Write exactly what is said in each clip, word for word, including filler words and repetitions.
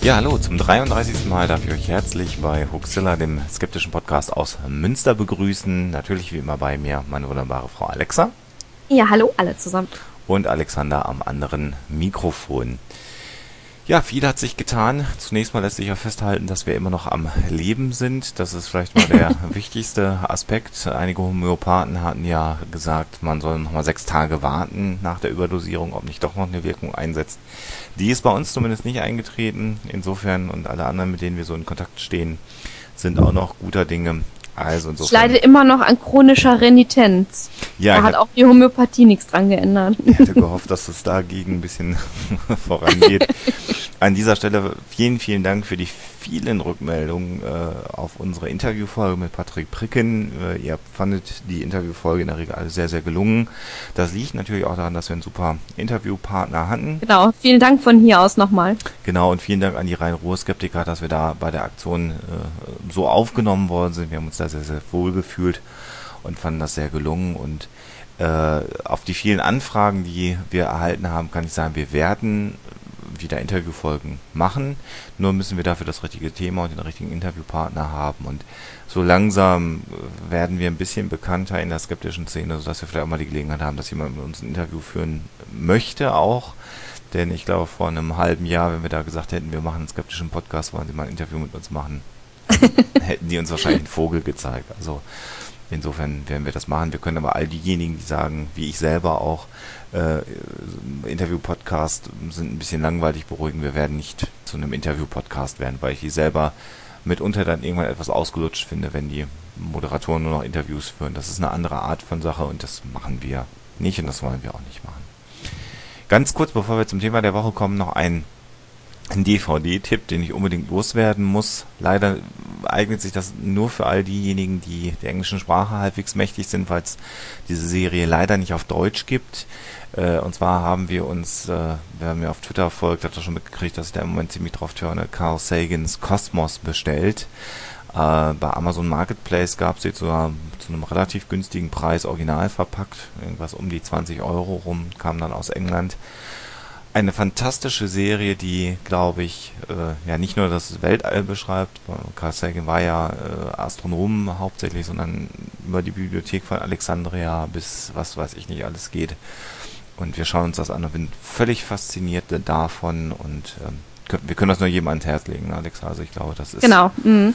Ja, hallo, zum dreiunddreißigsten Mal darf ich euch herzlich bei Huxilla, dem skeptischen Podcast aus Münster, begrüßen. Natürlich wie immer bei mir meine wunderbare Frau Alexa. Ja, hallo alle zusammen. Und Alexander am anderen Mikrofon. Ja, viel hat sich getan. Zunächst mal lässt sich ja festhalten, dass wir immer noch am Leben sind. Das ist vielleicht mal der wichtigste Aspekt. Einige Homöopathen hatten ja gesagt, man soll noch mal sechs Tage warten nach der Überdosierung, ob nicht doch noch eine Wirkung einsetzt. Die ist bei uns zumindest nicht eingetreten. Insofern, und alle anderen, mit denen wir so in Kontakt stehen, sind auch noch guter Dinge. Also insofern. Ich leide immer noch an chronischer Renitenz. Ja, da hat auch die Homöopathie nichts dran geändert. Ich hätte gehofft, dass es dagegen ein bisschen vorangeht. An dieser Stelle vielen, vielen Dank für die vielen Rückmeldungen äh, auf unsere Interviewfolge mit Patrick Pricken. Äh, ihr fandet die Interviewfolge in der Regel alle sehr, sehr gelungen. Das liegt natürlich auch daran, dass wir einen super Interviewpartner hatten. Genau, vielen Dank von hier aus nochmal. Genau, und vielen Dank an die Rhein-Ruhr-Skeptiker, dass wir da bei der Aktion äh, so aufgenommen worden sind. Wir haben uns da sehr, sehr wohl gefühlt und fanden das sehr gelungen. Und äh, auf die vielen Anfragen, die wir erhalten haben, kann ich sagen, wir werden wieder Interviewfolgen machen. Nur müssen wir dafür das richtige Thema und den richtigen Interviewpartner haben. Und so langsam werden wir ein bisschen bekannter in der skeptischen Szene, sodass wir vielleicht auch mal die Gelegenheit haben, dass jemand mit uns ein Interview führen möchte auch. Denn ich glaube, vor einem halben Jahr, wenn wir da gesagt hätten, wir machen einen skeptischen Podcast, wollen Sie mal ein Interview mit uns machen, hätten die uns wahrscheinlich einen Vogel gezeigt. Also insofern werden wir das machen. Wir können aber all diejenigen, die sagen, wie ich selber auch, äh, Interview-Podcast sind ein bisschen langweilig, beruhigen. Wir werden nicht zu einem Interview-Podcast werden, weil ich die selber mitunter dann irgendwann etwas ausgelutscht finde, wenn die Moderatoren nur noch Interviews führen. Das ist eine andere Art von Sache und das machen wir nicht und das wollen wir auch nicht machen. Ganz kurz, bevor wir zum Thema der Woche kommen, noch ein Ein D V D-Tipp, den ich unbedingt loswerden muss. Leider eignet sich das nur für all diejenigen, die der englischen Sprache halbwegs mächtig sind, weil es diese Serie leider nicht auf Deutsch gibt. Äh, und zwar haben wir uns, äh, wer mir auf Twitter folgt, hat das schon mitgekriegt, dass ich da im Moment ziemlich drauf turne, Carl Sagans Kosmos bestellt. Äh, bei Amazon Marketplace gab es jetzt sogar zu einem relativ günstigen Preis original verpackt, irgendwas um die zwanzig Euro rum, kam dann aus England. Eine fantastische Serie, die, glaube ich, äh, ja nicht nur das Weltall beschreibt, Carl Sagan war ja äh, Astronom hauptsächlich, sondern über die Bibliothek von Alexandria bis was weiß ich nicht alles geht. Und wir schauen uns das an und bin völlig fasziniert davon und ähm, wir können das nur jedem ans Herz legen, Alexa. Also ich glaube, das ist... Genau. Mhm.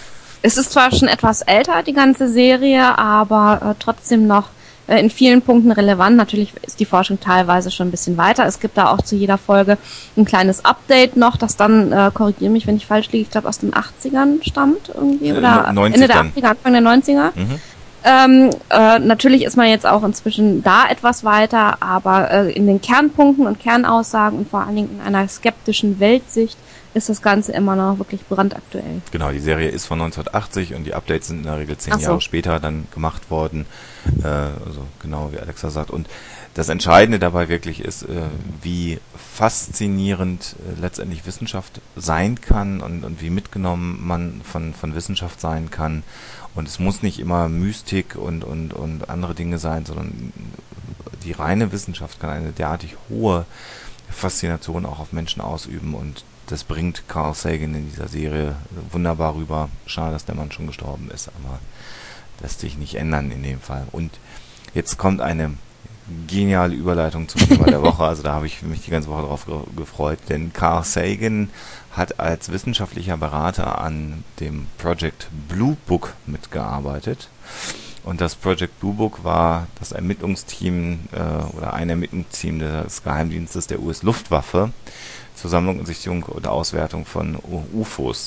Es ist zwar schon etwas älter, die ganze Serie, aber äh, trotzdem noch in vielen Punkten relevant. Natürlich ist die Forschung teilweise schon ein bisschen weiter. Es gibt da auch zu jeder Folge ein kleines Update noch, das dann, äh, korrigiere mich, wenn ich falsch liege, ich glaube aus den achtzigern stammt irgendwie, oder äh, Ende der achtziger, Anfang der neunziger. Mhm. Ähm, äh, natürlich ist man jetzt auch inzwischen da etwas weiter, aber äh, in den Kernpunkten und Kernaussagen und vor allen Dingen in einer skeptischen Weltsicht ist das Ganze immer noch wirklich brandaktuell. Genau, die Serie ist von neunzehnhundertachtzig und die Updates sind in der Regel zehn Ach so. Jahre später dann gemacht worden. Äh, also genau wie Alexa sagt. Und das Entscheidende dabei wirklich ist, äh, wie faszinierend äh, letztendlich Wissenschaft sein kann und, und wie mitgenommen man von, von Wissenschaft sein kann. Und es muss nicht immer Mystik und, und, und andere Dinge sein, sondern die reine Wissenschaft kann eine derartig hohe Faszination auch auf Menschen ausüben und das bringt Carl Sagan in dieser Serie wunderbar rüber. Schade, dass der Mann schon gestorben ist, aber lässt sich nicht ändern in dem Fall. Und jetzt kommt eine geniale Überleitung zum Thema der Woche. Also da habe ich mich die ganze Woche drauf ge- gefreut, denn Carl Sagan hat als wissenschaftlicher Berater an dem Project Blue Book mitgearbeitet. Und das Project Blue Book war das Ermittlungsteam äh, oder ein Ermittlungsteam des Geheimdienstes der U S-Luftwaffe zur Sammlung und Sichtung oder Auswertung von U F Os.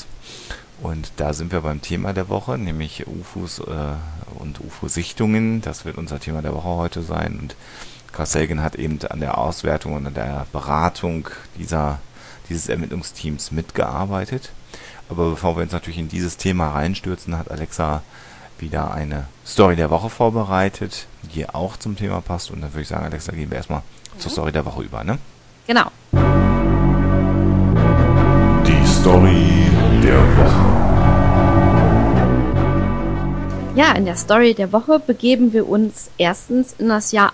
Und da sind wir beim Thema der Woche, nämlich U F Os äh, und U F O-Sichtungen. Das wird unser Thema der Woche heute sein. Und Carl Sagan hat eben an der Auswertung und an der Beratung dieser, dieses Ermittlungsteams mitgearbeitet. Aber bevor wir uns natürlich in dieses Thema reinstürzen, hat Alexa wieder eine Story der Woche vorbereitet, die auch zum Thema passt. Und dann würde ich sagen, Alexa, gehen wir erstmal mhm. zur Story der Woche über, ne? Genau. Die Story der Woche. Ja, in der Story der Woche begeben wir uns erstens in das Jahr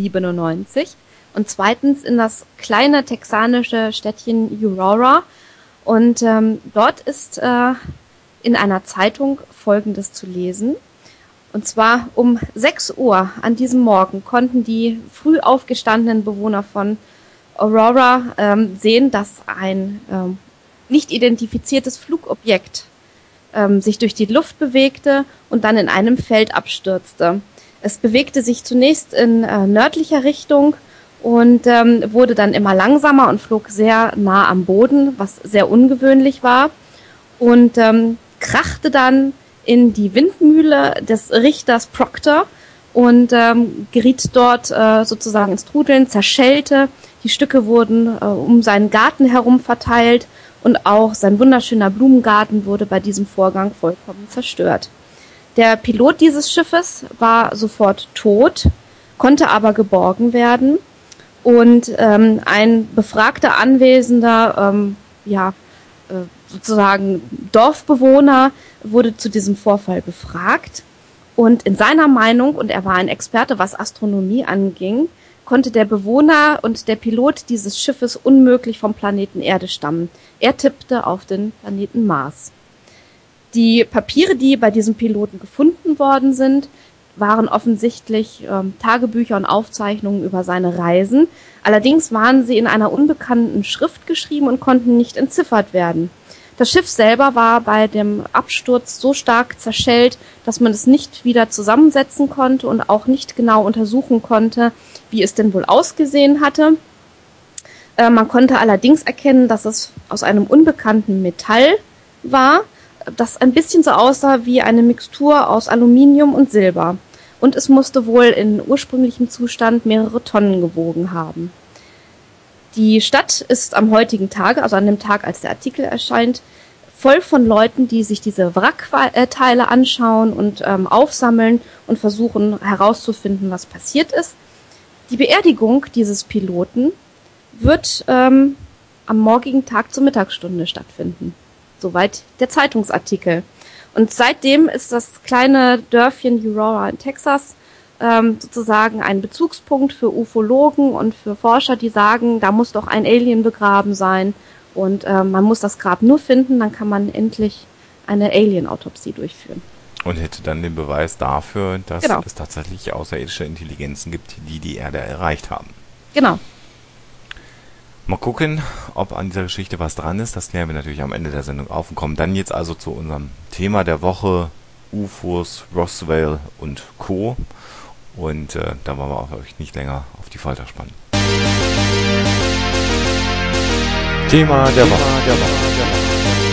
achtzehnhundertsiebenundneunzig und zweitens in das kleine texanische Städtchen Aurora, Und ähm, dort ist äh, in einer Zeitung Folgendes zu lesen. Und zwar um sechs Uhr an diesem Morgen konnten die früh aufgestandenen Bewohner von Aurora ähm, sehen, dass ein ähm, nicht identifiziertes Flugobjekt ähm, sich durch die Luft bewegte und dann in einem Feld abstürzte. Es bewegte sich zunächst in äh, nördlicher Richtung und ähm, wurde dann immer langsamer und flog sehr nah am Boden, was sehr ungewöhnlich war, und ähm, krachte dann in die Windmühle des Richters Proctor und ähm, geriet dort äh, sozusagen ins Trudeln, zerschellte. Die Stücke wurden äh, um seinen Garten herum verteilt und auch sein wunderschöner Blumengarten wurde bei diesem Vorgang vollkommen zerstört. Der Pilot dieses Schiffes war sofort tot, konnte aber geborgen werden und ähm, ein befragter Anwesender, ähm, ja, äh, sozusagen Dorfbewohner, wurde zu diesem Vorfall befragt und in seiner Meinung, und er war ein Experte, was Astronomie anging, konnte der Bewohner und der Pilot dieses Schiffes unmöglich vom Planeten Erde stammen. Er tippte auf den Planeten Mars. Die Papiere, die bei diesem Piloten gefunden worden sind, waren offensichtlich ähm, Tagebücher und Aufzeichnungen über seine Reisen. Allerdings waren sie in einer unbekannten Schrift geschrieben und konnten nicht entziffert werden. Das Schiff selber war bei dem Absturz so stark zerschellt, dass man es nicht wieder zusammensetzen konnte und auch nicht genau untersuchen konnte, wie es denn wohl ausgesehen hatte. Äh, man konnte allerdings erkennen, dass es aus einem unbekannten Metall war, das ein bisschen so aussah wie eine Mixtur aus Aluminium und Silber. Und es musste wohl in ursprünglichem Zustand mehrere Tonnen gewogen haben. Die Stadt ist am heutigen Tage, also an dem Tag, als der Artikel erscheint, voll von Leuten, die sich diese Wrackteile anschauen und ähm, aufsammeln und versuchen herauszufinden, was passiert ist. Die Beerdigung dieses Piloten wird ähm, am morgigen Tag zur Mittagsstunde stattfinden. Soweit der Zeitungsartikel. Und seitdem ist das kleine Dörfchen Aurora in Texas ähm, sozusagen ein Bezugspunkt für Ufologen und für Forscher, die sagen, da muss doch ein Alien begraben sein und äh, man muss das Grab nur finden, dann kann man endlich eine Alien-Autopsie durchführen. Und hätte dann den Beweis dafür, dass genau. es tatsächlich außerirdische Intelligenzen gibt, die die Erde erreicht haben. Genau. Mal gucken, ob an dieser Geschichte was dran ist. Das klären wir natürlich am Ende der Sendung auf und kommen dann jetzt also zu unserem Thema der Woche: U F Os, Roswell und Co. Und äh, da wollen wir auch euch nicht länger auf die Folter spannen. Thema der Woche. Der Woche. Der Woche.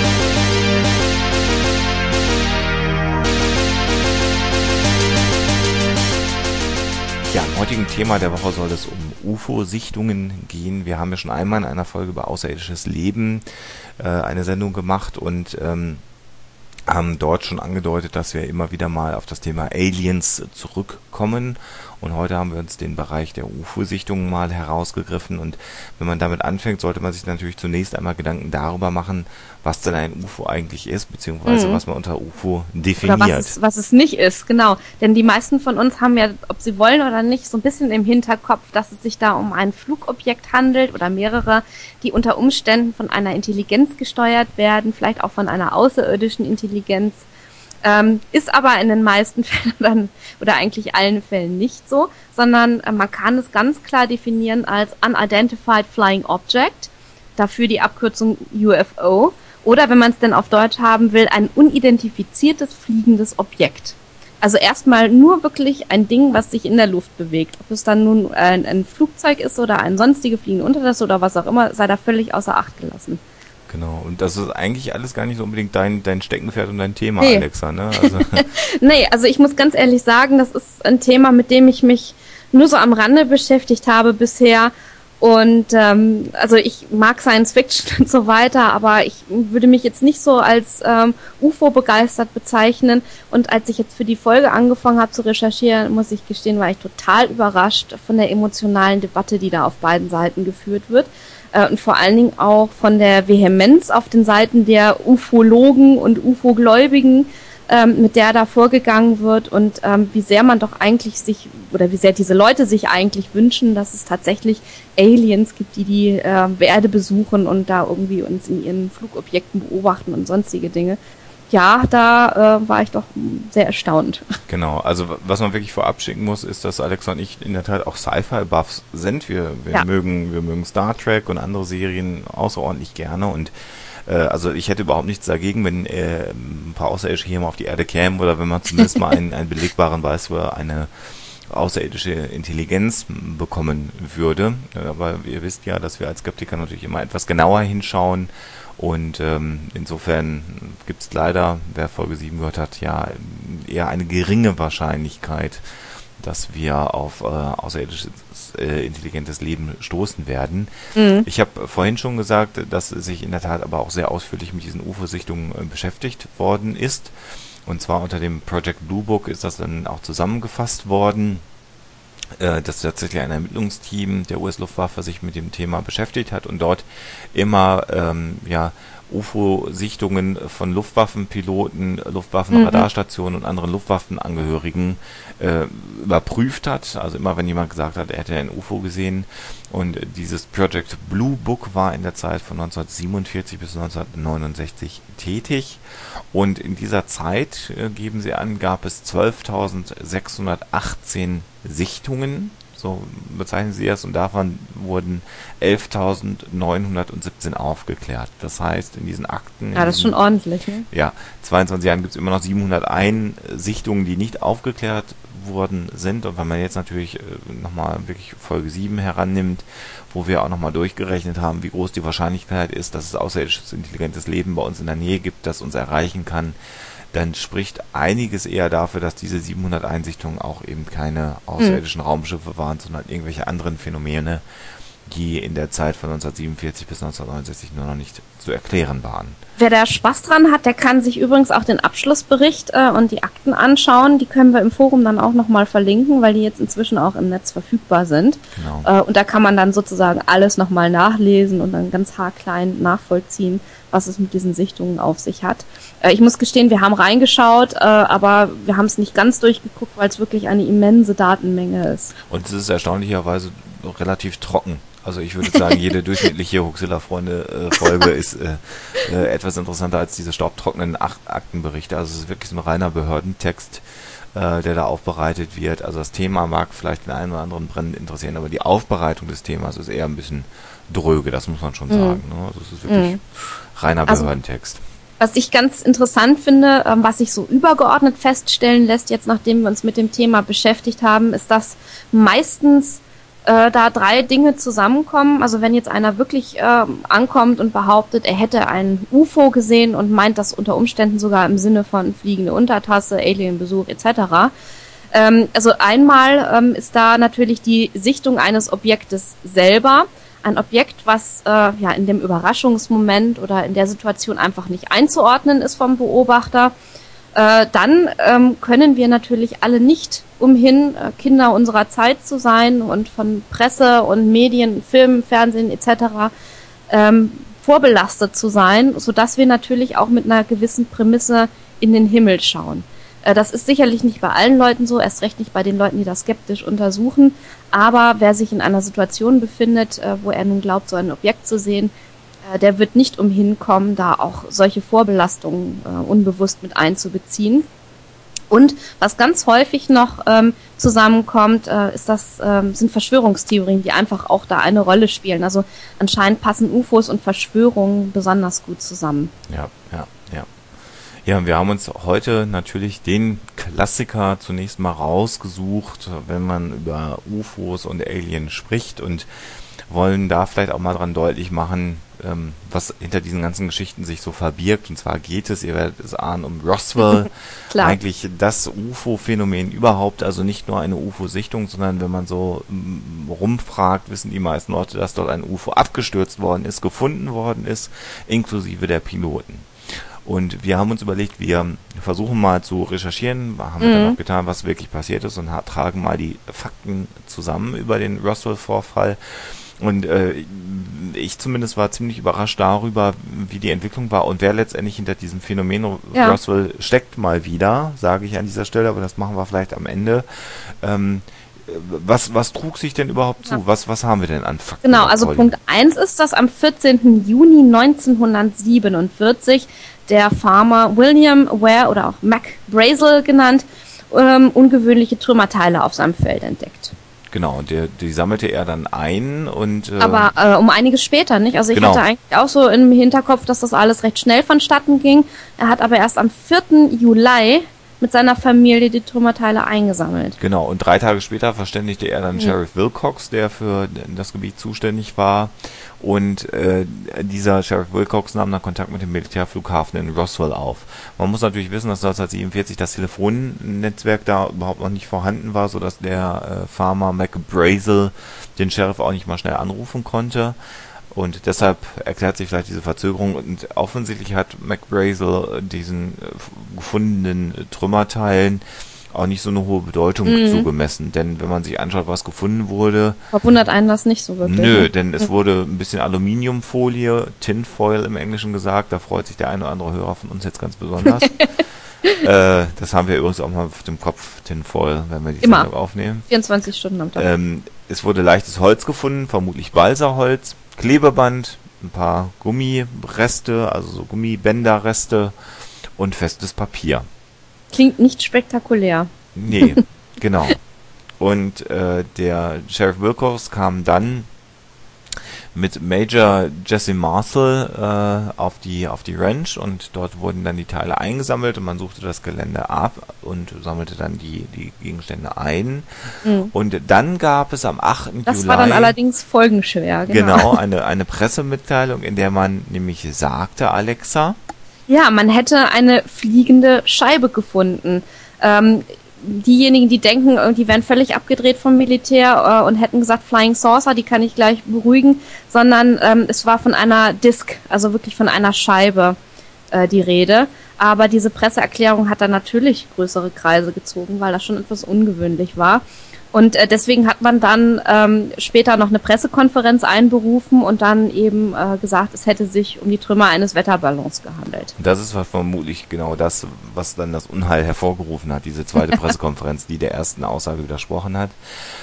Ja, im heutigen Thema der Woche soll es um U F O-Sichtungen gehen. Wir haben ja schon einmal in einer Folge über außerirdisches Leben äh, eine Sendung gemacht und ähm, haben dort schon angedeutet, dass wir immer wieder mal auf das Thema Aliens zurückkommen. Und heute haben wir uns den Bereich der U F O-Sichtungen mal herausgegriffen. Und wenn man damit anfängt, sollte man sich natürlich zunächst einmal Gedanken darüber machen, was denn ein U F O eigentlich ist, beziehungsweise mhm. was man unter U F O definiert. Oder was es, was es nicht ist, genau. Denn die meisten von uns haben ja, ob sie wollen oder nicht, so ein bisschen im Hinterkopf, dass es sich da um ein Flugobjekt handelt oder mehrere, die unter Umständen von einer Intelligenz gesteuert werden, vielleicht auch von einer außerirdischen Intelligenz. Ähm, ist aber in den meisten Fällen dann, oder eigentlich allen Fällen nicht so, sondern äh, man kann es ganz klar definieren als Unidentified Flying Object, dafür die Abkürzung U F O, oder wenn man es denn auf Deutsch haben will, ein unidentifiziertes fliegendes Objekt. Also erstmal nur wirklich ein Ding, was sich in der Luft bewegt. Ob es dann nun ein, ein Flugzeug ist oder ein sonstige fliegende Untertasse oder was auch immer, sei da völlig außer Acht gelassen. Genau, und das ist eigentlich alles gar nicht so unbedingt dein, dein Steckenpferd und dein Thema, nee. Alexa, ne? Also nee, also ich muss ganz ehrlich sagen, das ist ein Thema, mit dem ich mich nur so am Rande beschäftigt habe bisher. Und ähm, also ich mag Science Fiction und so weiter, aber ich würde mich jetzt nicht so als ähm, U F O begeistert bezeichnen. Und als ich jetzt für die Folge angefangen habe zu recherchieren, muss ich gestehen, war ich total überrascht von der emotionalen Debatte, die da auf beiden Seiten geführt wird. Und vor allen Dingen auch von der Vehemenz auf den Seiten der Ufologen und Ufogläubigen, ähm, mit der da vorgegangen wird und ähm, wie sehr man doch eigentlich sich, oder wie sehr diese Leute sich eigentlich wünschen, dass es tatsächlich Aliens gibt, die die äh, Erde besuchen und da irgendwie uns in ihren Flugobjekten beobachten und sonstige Dinge. Ja, da äh, war ich doch sehr erstaunt. Genau, also was man wirklich vorab schicken muss, ist, dass Alexa und ich in der Tat auch Sci-Fi-Buffs sind. Wir, wir Ja. mögen, wir mögen Star Trek und andere Serien außerordentlich gerne und äh, also ich hätte überhaupt nichts dagegen, wenn äh, ein paar Außerirdische hier mal auf die Erde kämen oder wenn man zumindest mal einen, einen belegbaren Beweis für eine außerirdische Intelligenz bekommen würde. Aber ihr wisst ja, dass wir als Skeptiker natürlich immer etwas genauer hinschauen. Und ähm, insofern gibt es leider, wer Folge sieben gehört hat, ja eher eine geringe Wahrscheinlichkeit, dass wir auf äh, außerirdisches äh, intelligentes Leben stoßen werden. Mhm. Ich habe vorhin schon gesagt, dass sich in der Tat aber auch sehr ausführlich mit diesen U F O-Sichtungen äh, beschäftigt worden ist. Und zwar unter dem Project Blue Book ist das dann auch zusammengefasst worden, äh, dass tatsächlich ein Ermittlungsteam der U S-Luftwaffe sich mit dem Thema beschäftigt hat und dort immer ähm, ja, U F O-Sichtungen von Luftwaffenpiloten, Luftwaffenradarstationen und anderen Luftwaffenangehörigen äh, überprüft hat. Also immer, wenn jemand gesagt hat, er hätte ein U F O gesehen. Und dieses Project Blue Book war in der Zeit von neunzehnhundertsiebenundvierzig bis neunzehnhundertneunundsechzig tätig. Und in dieser Zeit, äh, geben sie an, gab es zwölftausendsechshundertachtzehn Sichtungen. So bezeichnen sie es, und davon wurden elftausendneunhundertsiebzehn aufgeklärt. Das heißt, in diesen Akten... Ja, das ist schon ordentlich, ne? Ja, zweiundzwanzig Jahren gibt es immer noch siebenhunderteins Sichtungen, die nicht aufgeklärt worden sind. Und wenn man jetzt natürlich äh, nochmal wirklich Folge sieben herannimmt, wo wir auch nochmal durchgerechnet haben, wie groß die Wahrscheinlichkeit ist, dass es außerirdisches intelligentes Leben bei uns in der Nähe gibt, das uns erreichen kann, dann spricht einiges eher dafür, dass diese siebenhunderteins Sichtungen auch eben keine außerirdischen hm. Raumschiffe waren, sondern irgendwelche anderen Phänomene, die in der Zeit von neunzehnhundertsiebenundvierzig bis neunzehnhundertneunundsechzig nur noch nicht zu erklären waren. Wer da Spaß dran hat, der kann sich übrigens auch den Abschlussbericht äh, und die Akten anschauen. Die können wir im Forum dann auch nochmal verlinken, weil die jetzt inzwischen auch im Netz verfügbar sind. Genau. Äh, und da kann man dann sozusagen alles nochmal nachlesen und dann ganz haarklein nachvollziehen, was es mit diesen Sichtungen auf sich hat. Äh, ich muss gestehen, wir haben reingeschaut, äh, aber wir haben es nicht ganz durchgeguckt, weil es wirklich eine immense Datenmenge ist. Und es ist erstaunlicherweise relativ trocken. Also ich würde sagen, jede durchschnittliche Huxilla-Freunde-Folge äh, ist äh, äh, etwas interessanter als diese staubtrockenen Acht Aktenberichte. Also es ist wirklich so ein reiner Behördentext, äh, der da aufbereitet wird. Also das Thema mag vielleicht den einen oder anderen brennend interessieren, aber die Aufbereitung des Themas ist eher ein bisschen dröge, das muss man schon mhm. sagen. Ne? Also es ist wirklich mhm. reiner also, Behördentext. Was ich ganz interessant finde, ähm, was sich so übergeordnet feststellen lässt, jetzt nachdem wir uns mit dem Thema beschäftigt haben, ist, dass meistens äh, da drei Dinge zusammenkommen. Also wenn jetzt einer wirklich äh, ankommt und behauptet, er hätte ein U F O gesehen und meint das unter Umständen sogar im Sinne von fliegende Untertasse, Alienbesuch et cetera. Ähm, also einmal ähm, ist da natürlich die Sichtung eines Objektes selber. Ein Objekt, was äh, ja in dem Überraschungsmoment oder in der Situation einfach nicht einzuordnen ist vom Beobachter. Äh, dann ähm, können wir natürlich alle nicht umhin, äh, Kinder unserer Zeit zu sein und von Presse und Medien, Film, Fernsehen et cetera ähm, vorbelastet zu sein, sodass wir natürlich auch mit einer gewissen Prämisse in den Himmel schauen. Äh, das ist sicherlich nicht bei allen Leuten so, erst recht nicht bei den Leuten, die das skeptisch untersuchen, aber wer sich in einer Situation befindet, äh, wo er nun glaubt, so ein Objekt zu sehen, der wird nicht umhin kommen, da auch solche Vorbelastungen äh, unbewusst mit einzubeziehen. Und was ganz häufig noch ähm, zusammenkommt, äh, ist das, ähm, sind Verschwörungstheorien, die einfach auch da eine Rolle spielen. Also anscheinend passen U F Os und Verschwörungen besonders gut zusammen. Ja, ja, ja. Ja, und wir haben uns heute natürlich den Klassiker zunächst mal rausgesucht, wenn man über U F Os und Alien spricht, und wollen da vielleicht auch mal dran deutlich machen, ähm, was hinter diesen ganzen Geschichten sich so verbirgt. Und zwar geht es, ihr werdet es ahnen, um Roswell. Klar. Eigentlich das U F O-Phänomen überhaupt, also nicht nur eine U F O-Sichtung, sondern wenn man so m, rumfragt, wissen die meisten Leute, dass dort ein U F O abgestürzt worden ist, gefunden worden ist, inklusive der Piloten. Und wir haben uns überlegt, wir versuchen mal zu recherchieren, haben wir mhm. dann auch getan, was wirklich passiert ist, und tragen mal die Fakten zusammen über den Roswell-Vorfall. Und äh, ich zumindest war ziemlich überrascht darüber, wie die Entwicklung war und wer letztendlich hinter diesem Phänomen Ja. Roswell steckt mal wieder, sage ich an dieser Stelle, aber das machen wir vielleicht am Ende. Ähm, was, was trug sich denn überhaupt zu? Ja. Was, was haben wir denn an Fakten? Genau, also Colin? Punkt eins ist, dass am vierzehnten Juni neunzehnhundertsiebenundvierzig der Farmer William Ware oder auch Mac Brazel genannt, ähm, ungewöhnliche Trümmerteile auf seinem Feld entdeckt. Genau, und der, die sammelte er dann ein und... Äh, Aber äh, um einiges später, nicht? Also ich Genau. hatte eigentlich auch so im Hinterkopf, dass das alles recht schnell vonstatten ging. Er hat aber erst am vierten Juli mit seiner Familie die Trümmerteile eingesammelt. Genau, und drei Tage später verständigte er dann Mhm. Sheriff Wilcox, der für das Gebiet zuständig war. Und äh, dieser Sheriff Wilcox nahm dann Kontakt mit dem Militärflughafen in Roswell auf. Man muss natürlich wissen, dass neunzehnhundertsiebenundvierzig das Telefonnetzwerk da überhaupt noch nicht vorhanden war, sodass der äh, Farmer Mac Brazel den Sheriff auch nicht mal schnell anrufen konnte. Und deshalb erklärt sich vielleicht diese Verzögerung. Und offensichtlich hat Mac Brazel diesen äh, gefundenen Trümmerteilen auch nicht so eine hohe Bedeutung Mhm. zugemessen. Denn wenn man sich anschaut, was gefunden wurde, Verwundert einen das nicht so wirklich. nö, ne? denn es wurde ein bisschen Aluminiumfolie, Tinfoil im Englischen gesagt, da freut sich der eine oder andere Hörer von uns jetzt ganz besonders. äh, das haben wir übrigens auch mal auf dem Kopf, Tinfoil, wenn wir die Immer. Sendung aufnehmen. vierundzwanzig Stunden am Tag. Ähm, es wurde leichtes Holz gefunden, vermutlich Balsaholz, Klebeband, ein paar Gummireste, also so Gummibänderreste und festes Papier. Klingt nicht spektakulär. Nee, genau. Und äh, der Sheriff Wilcox kam dann mit Major Jesse Marshall äh, auf die auf die Ranch und dort wurden dann die Teile eingesammelt und man suchte das Gelände ab und sammelte dann die die Gegenstände ein. Mhm. Und dann gab es am achten Das Juli war dann allerdings folgenschwer. Genau. genau eine eine Pressemitteilung, in der man nämlich sagte, Alexa, Ja, man hätte eine fliegende Scheibe gefunden. Ähm, diejenigen, die denken, äh, die wären völlig abgedreht vom Militär äh, und hätten gesagt Flying Saucer, die kann ich gleich beruhigen, sondern ähm, es war von einer Disk, also wirklich von einer Scheibe äh, die Rede. Aber diese Presseerklärung hat dann natürlich größere Kreise gezogen, weil das schon etwas ungewöhnlich war. Und äh, deswegen hat man dann ähm, später noch eine Pressekonferenz einberufen und dann eben äh, gesagt, es hätte sich um die Trümmer eines Wetterballons gehandelt. das ist vermutlich genau das, was dann das Unheil hervorgerufen hat, diese zweite Pressekonferenz, die der ersten Aussage widersprochen hat.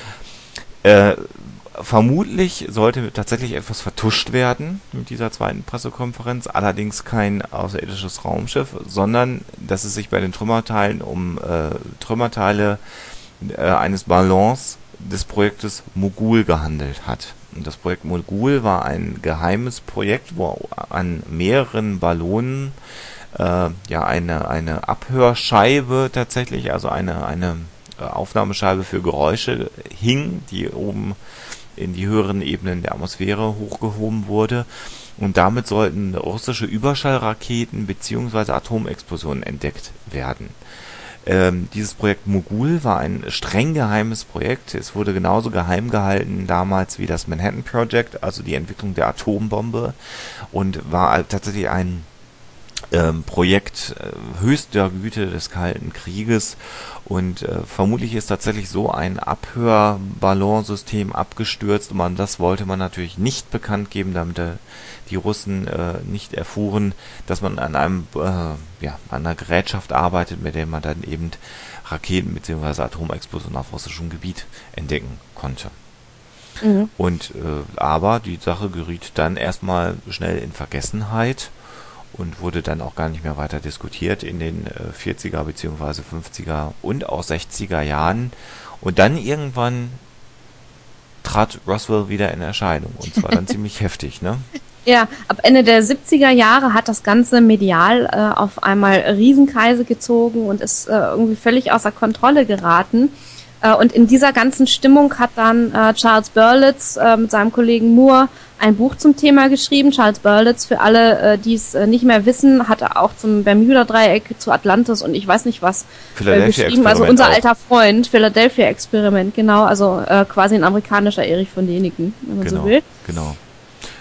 Äh, vermutlich sollte tatsächlich etwas vertuscht werden mit dieser zweiten Pressekonferenz, allerdings kein außerirdisches Raumschiff, sondern dass es sich bei den Trümmerteilen um äh, Trümmerteile äh, eines Ballons des Projektes Mogul gehandelt hat. Und das Projekt Mogul war ein geheimes Projekt, wo an mehreren Ballonen äh, ja eine eine Abhörscheibe tatsächlich, also eine eine Aufnahmescheibe für Geräusche hing, die oben in die höheren Ebenen der Atmosphäre hochgehoben wurde. Und damit sollten russische Überschallraketen bzw. Atomexplosionen entdeckt werden. Ähm, dieses Projekt Mogul war ein streng geheimes Projekt. Es wurde genauso geheim gehalten damals wie das Manhattan Project, also die Entwicklung der Atombombe, und war tatsächlich ein ähm, Projekt äh, höchster Güte des Kalten Krieges. Und äh, vermutlich ist tatsächlich so ein Abhörballonsystem abgestürzt und man, das wollte man natürlich nicht bekannt geben, damit äh, die Russen äh, nicht erfuhren, dass man an einem äh, ja, an einer Gerätschaft arbeitet, mit der man dann eben Raketen bzw. Atomexplosionen auf russischem Gebiet entdecken konnte. Mhm. Und äh, aber die Sache geriet dann erstmal schnell in Vergessenheit und wurde dann auch gar nicht mehr weiter diskutiert in den äh, vierziger bzw. fünfziger und auch sechziger Jahren. Und dann irgendwann trat Roswell wieder in Erscheinung. Und zwar dann ziemlich heftig, ne? Ja, ab Ende der siebziger Jahre hat das Ganze medial äh, auf einmal Riesenkreise gezogen und ist äh, irgendwie völlig außer Kontrolle geraten. Äh, und in dieser ganzen Stimmung hat dann äh, Charles Berlitz äh, mit seinem Kollegen Moore ein Buch zum Thema geschrieben. Charles Berlitz, für alle, äh, die es äh, nicht mehr wissen, hat er auch zum Bermuda-Dreieck, zu Atlantis und ich weiß nicht was äh, geschrieben. Also unser auch. alter Freund, Philadelphia-Experiment, genau, also äh, quasi ein amerikanischer Erich von Däniken, wenn man Genau, so will. genau.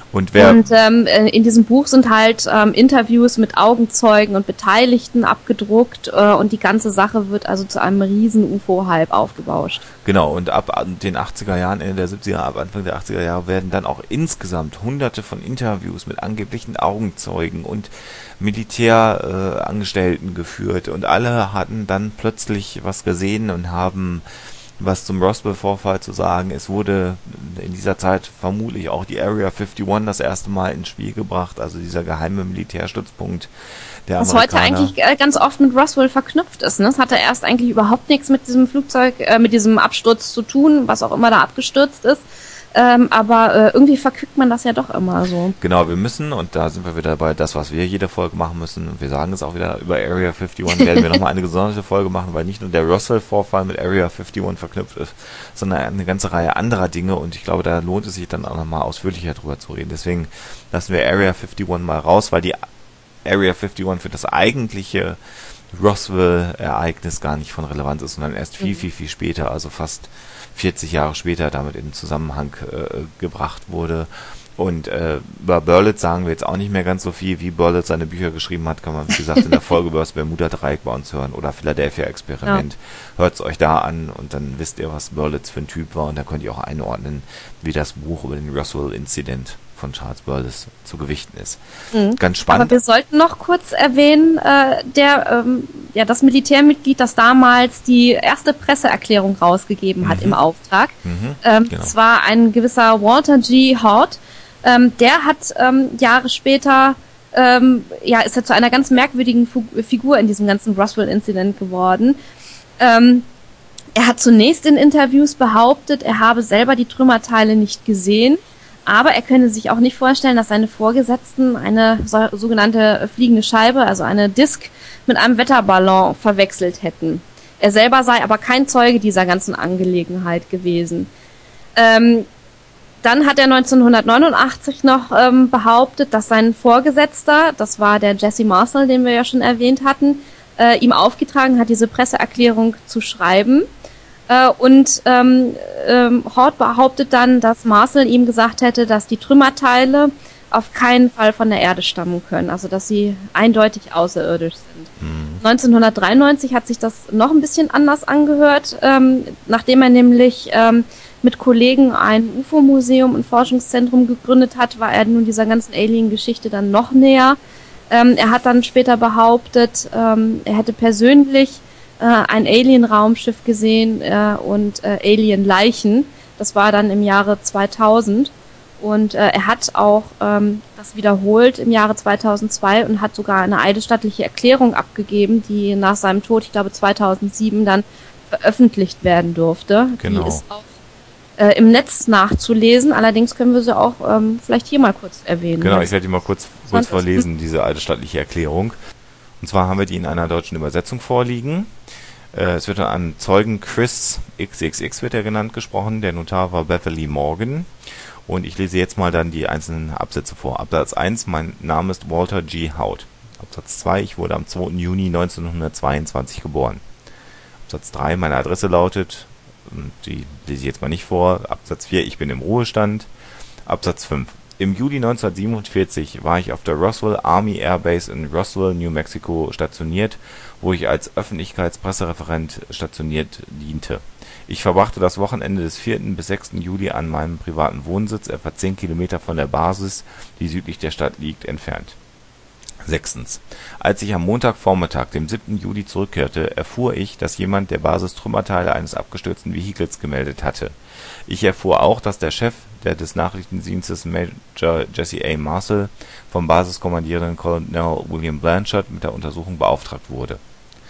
Und, wer und ähm, in diesem Buch sind halt ähm, Interviews mit Augenzeugen und Beteiligten abgedruckt äh, und die ganze Sache wird also zu einem riesen U F O-Hype aufgebauscht. Genau, und ab den achtziger Jahren, Ende der siebziger, ab Anfang der achtziger Jahre werden dann auch insgesamt hunderte von Interviews mit angeblichen Augenzeugen und Militärangestellten äh, geführt und alle hatten dann plötzlich was gesehen und haben was zum Roswell-Vorfall zu sagen. Es wurde in dieser Zeit vermutlich auch die Area einundfünfzig das erste Mal ins Spiel gebracht, also dieser geheime Militärstützpunkt der Was Amerikaner. heute eigentlich äh, ganz oft mit Roswell verknüpft ist. Ne? Es hatte erst eigentlich überhaupt nichts mit diesem Flugzeug, äh, mit diesem Absturz zu tun, was auch immer da abgestürzt ist. Ähm, aber äh, irgendwie verkückt man das ja doch immer so. Genau, wir müssen, und da sind wir wieder bei das, was wir jede Folge machen müssen, und wir sagen es auch wieder, über Area einundfünfzig werden wir nochmal eine gesonderte Folge machen, weil nicht nur der Roswell-Vorfall mit Area einundfünfzig verknüpft ist, sondern eine ganze Reihe anderer Dinge, und ich glaube, da lohnt es sich dann auch nochmal ausführlicher drüber zu reden. Deswegen lassen wir Area einundfünfzig mal raus, weil die Area einundfünfzig für das eigentliche Roswell-Ereignis gar nicht von Relevanz ist, sondern erst viel, viel, viel später, also fast vierzig Jahre später damit in Zusammenhang äh, gebracht wurde. Und äh, über Berlitz sagen wir jetzt auch nicht mehr ganz so viel, wie Berlitz seine Bücher geschrieben hat, kann man, wie gesagt, in der Folge über das Bermuda-Dreieck bei uns hören oder Philadelphia-Experiment. Ja. Hört es euch da an und dann wisst ihr, was Berlitz für ein Typ war und dann könnt ihr auch einordnen, wie das Buch über den Roswell-Incident von Charles Berlitz zu gewichten ist. Mhm. Ganz spannend. Aber wir sollten noch kurz erwähnen, äh, der, ähm, ja, das Militärmitglied, das damals die erste Presseerklärung rausgegeben mhm. hat im Auftrag. Mhm. Ähm, genau. Das war ein gewisser Walter G. Haut. Ähm, der hat ähm, Jahre später, ähm, ja, ist er zu einer ganz merkwürdigen Fu- Figur in diesem ganzen Roswell-Incident geworden. Ähm, er hat zunächst in Interviews behauptet, er habe selber die Trümmerteile nicht gesehen. Aber er könne sich auch nicht vorstellen, dass seine Vorgesetzten eine so, sogenannte fliegende Scheibe, also eine Disk, mit einem Wetterballon verwechselt hätten. Er selber sei aber kein Zeuge dieser ganzen Angelegenheit gewesen. Ähm, dann hat er neunzehnhundertneunundachtzig noch ähm, behauptet, dass sein Vorgesetzter, das war der Jesse Marcel, den wir ja schon erwähnt hatten, äh, ihm aufgetragen hat, diese Presseerklärung zu schreiben. Und ähm, ähm, Hort behauptet dann, dass Marcel ihm gesagt hätte, dass die Trümmerteile auf keinen Fall von der Erde stammen können, also dass sie eindeutig außerirdisch sind. Mhm. neunzehnhundertdreiundneunzig hat sich das noch ein bisschen anders angehört, ähm, nachdem er nämlich ähm, mit Kollegen ein U F O-Museum und Forschungszentrum gegründet hat, war er nun dieser ganzen Alien-Geschichte dann noch näher. Ähm, er hat dann später behauptet, ähm, er hätte persönlich ein Alien-Raumschiff gesehen äh, und äh, Alien-Leichen. Das war dann im Jahre zweitausend. Und äh, er hat auch ähm, das wiederholt im Jahre zweitausendzwei und hat sogar eine eidesstattliche Erklärung abgegeben, die nach seinem Tod, ich glaube zweitausendsieben, dann veröffentlicht werden durfte. Genau. Die ist auch äh, im Netz nachzulesen. Allerdings können wir sie auch ähm, vielleicht hier mal kurz erwähnen. Genau, ich werde die mal kurz, kurz vorlesen, diese eidesstattliche Erklärung. Und zwar haben wir die in einer deutschen Übersetzung vorliegen. Äh, es wird von einem Zeugen Chris X X X wird er genannt gesprochen. Der Notar war Beverly Morgan. Und ich lese jetzt mal dann die einzelnen Absätze vor. Absatz eins, mein Name ist Walter G. Haut. Absatz zwei, ich wurde am zweiten Juni neunzehnhundertzweiundzwanzig geboren. Absatz drei, meine Adresse lautet, die lese ich jetzt mal nicht vor. Absatz vier, ich bin im Ruhestand. Absatz fünf. Im Juli neunzehnhundertsiebenundvierzig war ich auf der Roswell Army Air Base in Roswell, New Mexico stationiert, wo ich als Öffentlichkeitspressereferent stationiert diente. Ich verbrachte das Wochenende des vierten bis sechsten Juli an meinem privaten Wohnsitz, etwa zehn Kilometer von der Basis, die südlich der Stadt liegt, entfernt. Sechstens. Als ich am Montagvormittag, dem siebten Juli, zurückkehrte, erfuhr ich, dass jemand der Basis Trümmerteile eines abgestürzten Vehikels gemeldet hatte. Ich erfuhr auch, dass der Chef der des Nachrichtendienstes Major Jesse A. Marcel vom Basiskommandierenden Colonel William Blanchard mit der Untersuchung beauftragt wurde.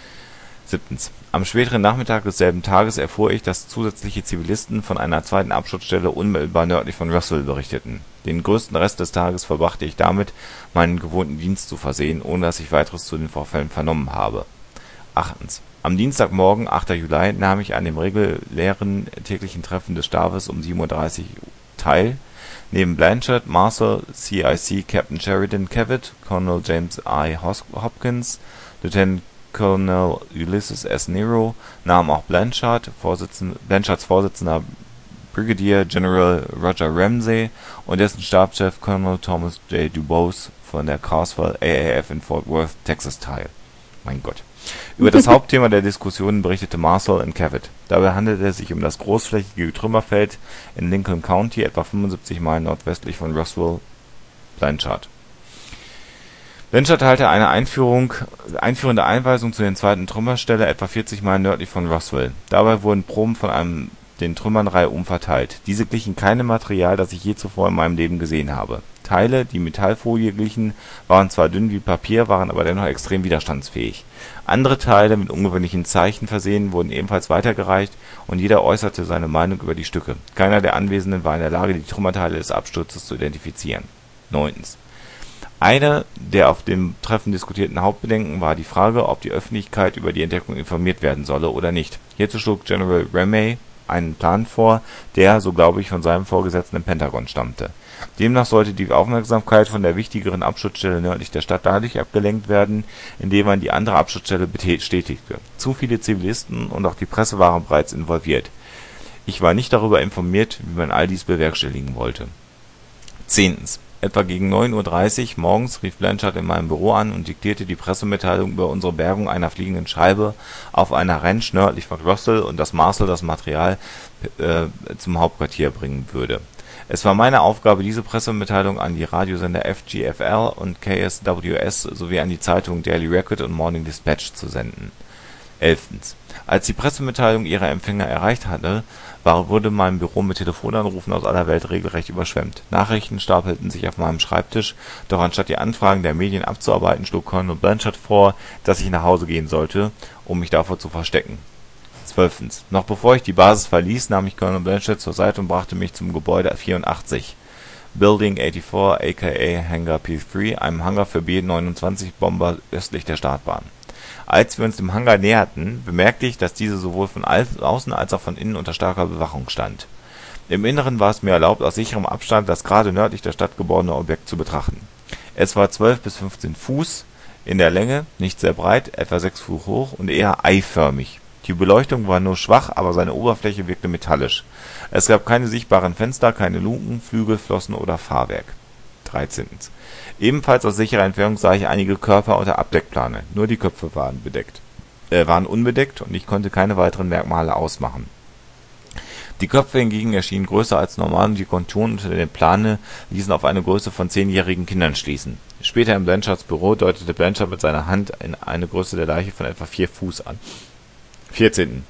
Siebtens. Am späteren Nachmittag desselben Tages erfuhr ich, dass zusätzliche Zivilisten von einer zweiten Absturzstelle unmittelbar nördlich von Roswell berichteten. Den größten Rest des Tages verbrachte ich damit, meinen gewohnten Dienst zu versehen, ohne dass ich weiteres zu den Vorfällen vernommen habe. Achtens. Am Dienstagmorgen, achter Juli, nahm ich an dem regulären täglichen Treffen des Stabes um sieben Uhr dreißig teil. Neben Blanchard, Marcel, C I C Captain Sheridan Cavett, Colonel James I. Hopkins, Lieutenant Colonel Ulysses S. Nero, nahm auch Blanchard, Vorsitzend, Blanchards Vorsitzender Brigadier General Roger Ramsey und dessen Stabschef Colonel Thomas J. Dubose von der Carswell A A F in Fort Worth, Texas teil. Mein Gott. Über das Hauptthema der Diskussionen berichtete Marcel und Cavett. Dabei handelte es sich um das großflächige Trümmerfeld in Lincoln County, etwa fünfundsiebzig Meilen nordwestlich von Roswell, Blanchard. Blanchard teilte eine Einführung, einführende Einweisung zu den zweiten Trümmerstelle etwa vierzig Meilen nördlich von Roswell. Dabei wurden Proben von einem den Trümmern reihum verteilt. Diese glichen keinem Material, das ich je zuvor in meinem Leben gesehen habe. Teile, die Metallfolie glichen, waren zwar dünn wie Papier, waren aber dennoch extrem widerstandsfähig. Andere Teile, mit ungewöhnlichen Zeichen versehen, wurden ebenfalls weitergereicht und jeder äußerte seine Meinung über die Stücke. Keiner der Anwesenden war in der Lage, die Trümmerteile des Absturzes zu identifizieren. Neuntens. Eine der auf dem Treffen diskutierten Hauptbedenken war die Frage, ob die Öffentlichkeit über die Entdeckung informiert werden solle oder nicht. Hierzu schlug General Ramey einen Plan vor, der, so glaube ich, von seinem Vorgesetzten im Pentagon stammte. Demnach sollte die Aufmerksamkeit von der wichtigeren Abschutzstelle nördlich der Stadt dadurch abgelenkt werden, indem man die andere Abschutzstelle bestätigte. Zu viele Zivilisten und auch die Presse waren bereits involviert. Ich war nicht darüber informiert, wie man all dies bewerkstelligen wollte. Zehntens. Etwa gegen neun Uhr dreißig morgens rief Blanchard in meinem Büro an und diktierte die Pressemitteilung über unsere Bergung einer fliegenden Scheibe auf einer Ranch nördlich von Roswell und dass Marcel das Material äh, zum Hauptquartier bringen würde. Es war meine Aufgabe, diese Pressemitteilung an die Radiosender F G F L und K S W S sowie an die Zeitungen Daily Record und Morning Dispatch zu senden. Elftens. Als die Pressemitteilung ihre Empfänger erreicht hatte, war, wurde mein Büro mit Telefonanrufen aus aller Welt regelrecht überschwemmt. Nachrichten stapelten sich auf meinem Schreibtisch, doch anstatt die Anfragen der Medien abzuarbeiten, schlug Colonel Blanchard vor, dass ich nach Hause gehen sollte, um mich davor zu verstecken. Zwölftens. Noch bevor ich die Basis verließ, nahm ich Colonel Blanchard zur Seite und brachte mich zum Gebäude vierundachtzig, Building vierundachtzig, aka Hangar P drei, einem Hangar für B neunundzwanzig Bomber östlich der Startbahn. Als wir uns dem Hangar näherten, bemerkte ich, dass diese sowohl von außen als auch von innen unter starker Bewachung stand. Im Inneren war es mir erlaubt, aus sicherem Abstand das gerade nördlich der Stadt geborene Objekt zu betrachten. Es war zwölf bis fünfzehn Fuß in der Länge, nicht sehr breit, etwa sechs Fuß hoch und eher eiförmig. Die Beleuchtung war nur schwach, aber seine Oberfläche wirkte metallisch. Es gab keine sichtbaren Fenster, keine Luken, Flügel, Flossen oder Fahrwerk. dreizehntens. Ebenfalls aus sicherer Entfernung sah ich einige Körper unter Abdeckplane. Nur die Köpfe waren bedeckt, äh, waren unbedeckt und ich konnte keine weiteren Merkmale ausmachen. Die Köpfe hingegen erschienen größer als normal und die Konturen unter den Plane ließen auf eine Größe von zehnjährigen Kindern schließen. Später in Blanchards Büro deutete Blanchard mit seiner Hand in eine Größe der Leiche von etwa vier Fuß an. vierzehnten.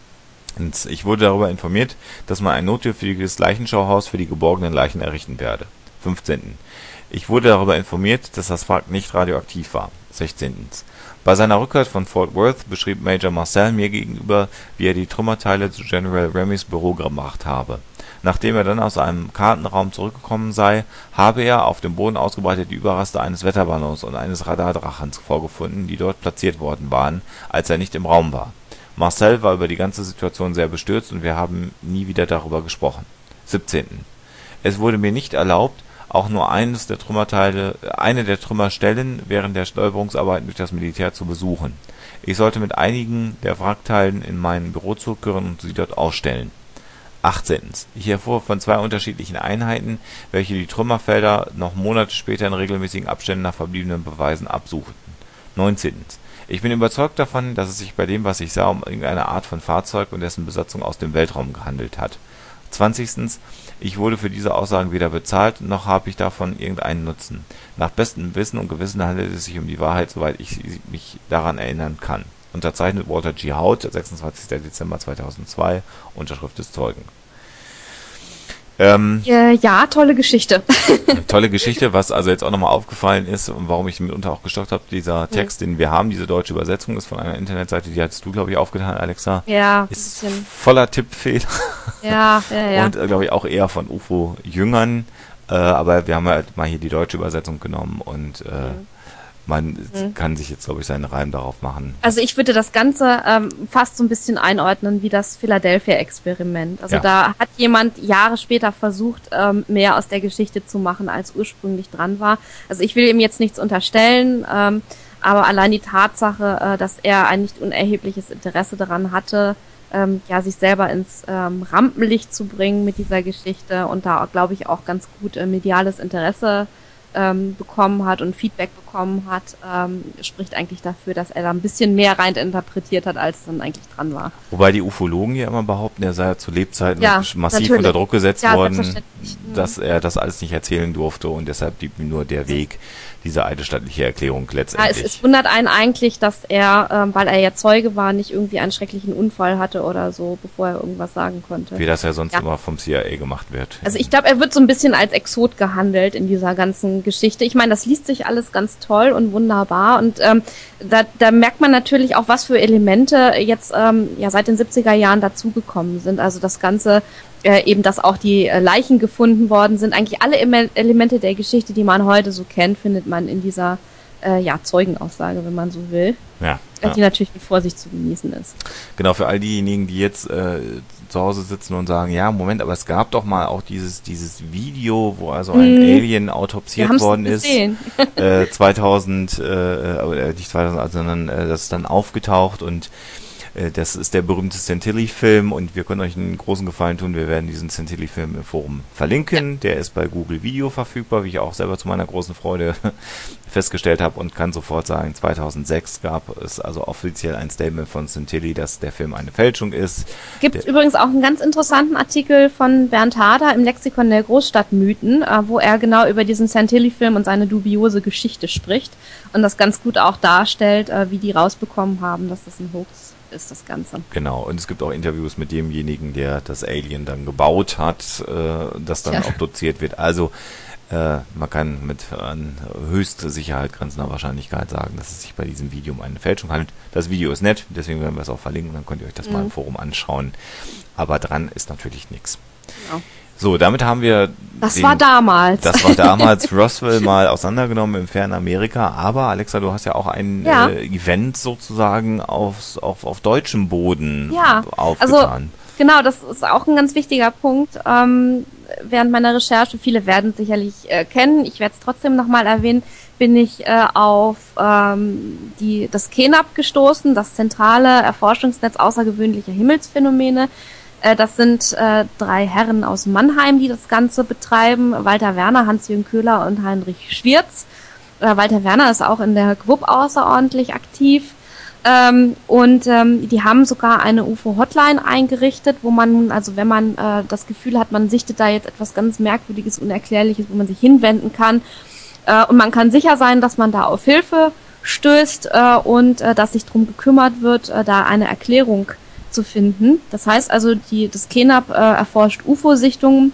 Ich wurde darüber informiert, dass man ein notdürftiges Leichenschauhaus für die geborgenen Leichen errichten werde. fünfzehnten. Ich wurde darüber informiert, dass das Wrack nicht radioaktiv war. sechzehnten. Bei seiner Rückkehr von Fort Worth beschrieb Major Marcel mir gegenüber, wie er die Trümmerteile zu General Rameys Büro gebracht habe. Nachdem er dann aus einem Kartenraum zurückgekommen sei, habe er auf dem Boden ausgebreitet die Überreste eines Wetterballons und eines Radardrachens vorgefunden, die dort platziert worden waren, als er nicht im Raum war. Marcel war über die ganze Situation sehr bestürzt und wir haben nie wieder darüber gesprochen. siebzehnten. Es wurde mir nicht erlaubt, auch nur eines der Trümmerteile, eine der Trümmerstellen während der Steuerungsarbeiten durch das Militär zu besuchen. Ich sollte mit einigen der Wrackteilen in mein Büro zurückkehren und sie dort ausstellen. achtzehnten. Ich erfuhr von zwei unterschiedlichen Einheiten, welche die Trümmerfelder noch Monate später in regelmäßigen Abständen nach verbliebenen Beweisen absuchten. neunzehnten. Ich bin überzeugt davon, dass es sich bei dem, was ich sah, um irgendeine Art von Fahrzeug und dessen Besatzung aus dem Weltraum gehandelt hat. zwanzigsten. Ich wurde für diese Aussagen weder bezahlt, noch habe ich davon irgendeinen Nutzen. Nach bestem Wissen und Gewissen handelt es sich um die Wahrheit, soweit ich mich daran erinnern kann. Unterzeichnet Walter G. Haut, sechsundzwanzigster Dezember zweitausendzwei, Unterschrift des Zeugen. Ähm, äh, ja, tolle Geschichte. Tolle Geschichte, was also jetzt auch nochmal aufgefallen ist und warum ich mitunter auch gestockt habe, dieser Text, den wir haben, diese deutsche Übersetzung, ist von einer Internetseite, die hattest du, glaube ich, aufgetan, Alexa. Ja, ist voller Tippfehler. Ja, ja, ja. Und, äh, glaube ich, auch eher von U F O-Jüngern. Äh, aber wir haben halt mal hier die deutsche Übersetzung genommen und äh, mhm. man mhm. kann sich jetzt, glaube ich, seinen Reim darauf machen. Also ich würde das Ganze ähm, fast so ein bisschen einordnen wie das Philadelphia-Experiment. Also ja. Da hat jemand Jahre später versucht, ähm, mehr aus der Geschichte zu machen, als ursprünglich dran war. Also ich will ihm jetzt nichts unterstellen, ähm, aber allein die Tatsache, äh, dass er ein nicht unerhebliches Interesse daran hatte, ähm, ja, sich selber ins ähm, Rampenlicht zu bringen mit dieser Geschichte und da, glaube ich, auch ganz gut äh, mediales Interesse ähm, bekommen hat und Feedback bekommen hat, ähm, spricht eigentlich dafür, dass er da ein bisschen mehr rein interpretiert hat, als dann eigentlich dran war. Wobei die Ufologen ja immer behaupten, er sei ja zu Lebzeiten ja, massiv natürlich. unter Druck gesetzt ja, worden, dass er das alles nicht erzählen durfte und deshalb blieb ihm nur der Weg, diese eidesstattliche Erklärung letztendlich. Ja, es, es wundert einen eigentlich, dass er, ähm, weil er ja Zeuge war, nicht irgendwie einen schrecklichen Unfall hatte oder so, bevor er irgendwas sagen konnte. Wie das ja sonst ja. immer vom C I A gemacht wird. Also ich glaube, er wird so ein bisschen als Exot gehandelt in dieser ganzen Geschichte. Ich meine, das liest sich alles ganz toll und wunderbar und ähm, da, da merkt man natürlich auch, was für Elemente jetzt ähm, ja seit den siebziger Jahren dazugekommen sind. Also das Ganze, äh, eben, dass auch die äh, Leichen gefunden worden sind. Eigentlich alle Ele- Elemente der Geschichte, die man heute so kennt, findet man in dieser äh, ja, Zeugenaussage, wenn man so will. Ja, äh, ja. Die natürlich mit Vorsicht zu genießen ist. Genau, für all diejenigen, die jetzt äh, zu Hause sitzen und sagen, ja, Moment, aber es gab doch mal auch dieses dieses Video, wo also ein Hm. Alien autopsiert worden ist. Gesehen. äh, zweitausend, äh, äh, nicht zweitausend, sondern äh, das ist dann aufgetaucht und äh, das ist der berühmte Centilli-Film und wir können euch einen großen Gefallen tun, wir werden diesen Centilli-Film im Forum verlinken. Ja. Der ist bei Google Video verfügbar, wie ich auch selber zu meiner großen Freude festgestellt habe und kann sofort sagen, zweitausendsechs gab es also offiziell ein Statement von Centilli, dass der Film eine Fälschung ist. Gibt es übrigens auch einen ganz interessanten Artikel von Bernd Hader im Lexikon der Großstadtmythen, äh, wo er genau über diesen Centilli-Film und seine dubiose Geschichte spricht und das ganz gut auch darstellt, äh, wie die rausbekommen haben, dass das ein Hoax ist, das Ganze. Genau, und es gibt auch Interviews mit demjenigen, der das Alien dann gebaut hat, äh, das dann Tja. obduziert wird. Also Äh, man kann mit an höchster Sicherheit grenzender Wahrscheinlichkeit sagen, dass es sich bei diesem Video um eine Fälschung handelt. Das Video ist nett, deswegen werden wir es auch verlinken, dann könnt ihr euch das mhm. mal im Forum anschauen. Aber dran ist natürlich nichts. Genau. So, damit haben wir... Das den, war damals. Das war damals Roswell mal auseinandergenommen im fernen Amerika. Aber Alexa, du hast ja auch ein ja. äh, Event sozusagen aufs, auf, auf deutschem Boden ja. aufgetan. Also, genau, das ist auch ein ganz wichtiger Punkt. Ähm, während meiner Recherche, viele werden es sicherlich äh, kennen, ich werde es trotzdem nochmal erwähnen, bin ich äh, auf ähm, die, das K N A P gestoßen, das zentrale Erforschungsnetz außergewöhnlicher Himmelsphänomene. Äh, das sind äh, drei Herren aus Mannheim, die das Ganze betreiben, Walter Werner, Hans-Jürgen Köhler und Heinrich Schwirz. Äh, Walter Werner ist auch in der G W U P außerordentlich aktiv. Ähm, und ähm, die haben sogar eine U F O-Hotline eingerichtet, wo man nun, also wenn man äh, das Gefühl hat, man sichtet da jetzt etwas ganz Merkwürdiges, Unerklärliches, wo man sich hinwenden kann. Äh, und man kann sicher sein, dass man da auf Hilfe stößt äh, und äh, dass sich darum gekümmert wird, äh, da eine Erklärung zu finden. Das heißt also, die, das K N A P äh, erforscht U F O-Sichtungen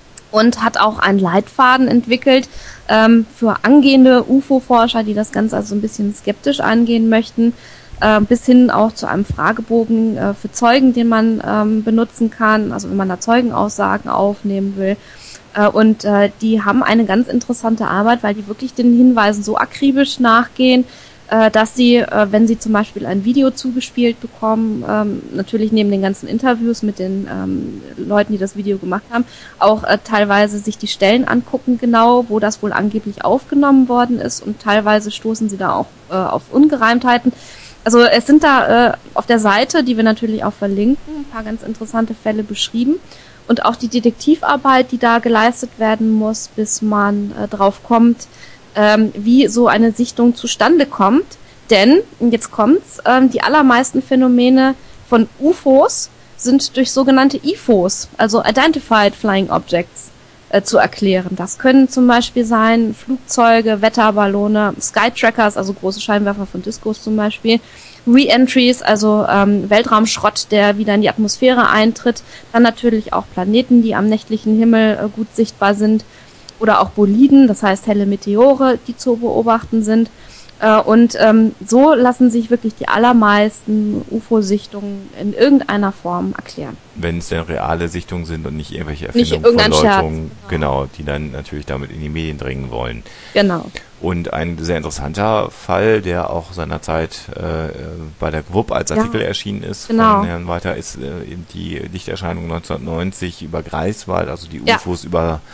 und hat auch einen Leitfaden entwickelt ähm, für angehende U F O-Forscher, die das Ganze also ein bisschen skeptisch angehen möchten, äh, bis hin auch zu einem Fragebogen äh, für Zeugen, den man ähm, benutzen kann, also wenn man da Zeugenaussagen aufnehmen will. Äh, und äh, die haben eine ganz interessante Arbeit, weil die wirklich den Hinweisen so akribisch nachgehen, äh, dass sie, äh, wenn sie zum Beispiel ein Video zugespielt bekommen, ähm, natürlich neben den ganzen Interviews mit den ähm, Leuten, die das Video gemacht haben, auch äh, teilweise sich die Stellen angucken genau, wo das wohl angeblich aufgenommen worden ist, und teilweise stoßen sie da auch äh, auf Ungereimtheiten. Also es sind da äh, auf der Seite, die wir natürlich auch verlinken, ein paar ganz interessante Fälle beschrieben. Und auch die Detektivarbeit, die da geleistet werden muss, bis man äh, drauf kommt, ähm, wie so eine Sichtung zustande kommt. Denn, und jetzt kommt's, ähm, die allermeisten Phänomene von U F Os sind durch sogenannte I F Os, also Identified Flying Objects, äh, zu erklären. Das können zum Beispiel sein Flugzeuge, Wetterballone, Skytrackers, also große Scheinwerfer von Discos zum Beispiel, Re-Entries, also ähm, Weltraumschrott, der wieder in die Atmosphäre eintritt, dann natürlich auch Planeten, die am nächtlichen Himmel äh, gut sichtbar sind, oder auch Boliden, das heißt helle Meteore, die zu beobachten sind. Äh, und ähm, so lassen sich wirklich die allermeisten U F O-Sichtungen in irgendeiner Form erklären. Wenn es denn reale Sichtungen sind und nicht irgendwelche Erfindungen, nicht Verleumdungen, genau, die dann natürlich damit in die Medien dringen wollen. Genau. Und ein sehr interessanter Fall, der auch seinerzeit äh, bei der G W U P als Artikel ja, erschienen ist, genau. von Herrn Walter, ist äh, eben die Lichterscheinung neunzehnhundertneunzig über Greifswald, also die ja. U F Os über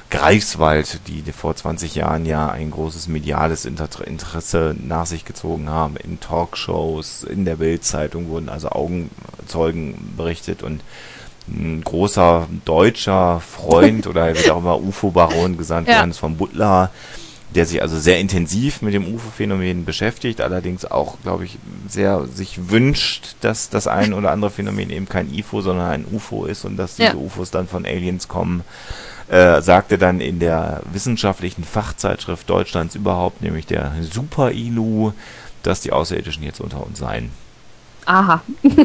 Greifswald, die vor zwanzig Jahren ja ein großes mediales Inter- Interesse nach sich gezogen haben. In Talkshows, in der Bild-Zeitung wurden also Augenzeugen berichtet und ein großer deutscher Freund oder er wird auch immer U F O-Baron gesandt, ja. Johannes von Butler, der sich also sehr intensiv mit dem U F O-Phänomen beschäftigt, allerdings auch, glaube ich, sehr sich wünscht, dass das ein oder andere Phänomen eben kein I F O, sondern ein U F O ist und dass diese ja. U F Os dann von Aliens kommen, äh, sagte dann in der wissenschaftlichen Fachzeitschrift Deutschlands überhaupt, nämlich der Super-Ilu, dass die Außerirdischen jetzt unter uns seien. Aha.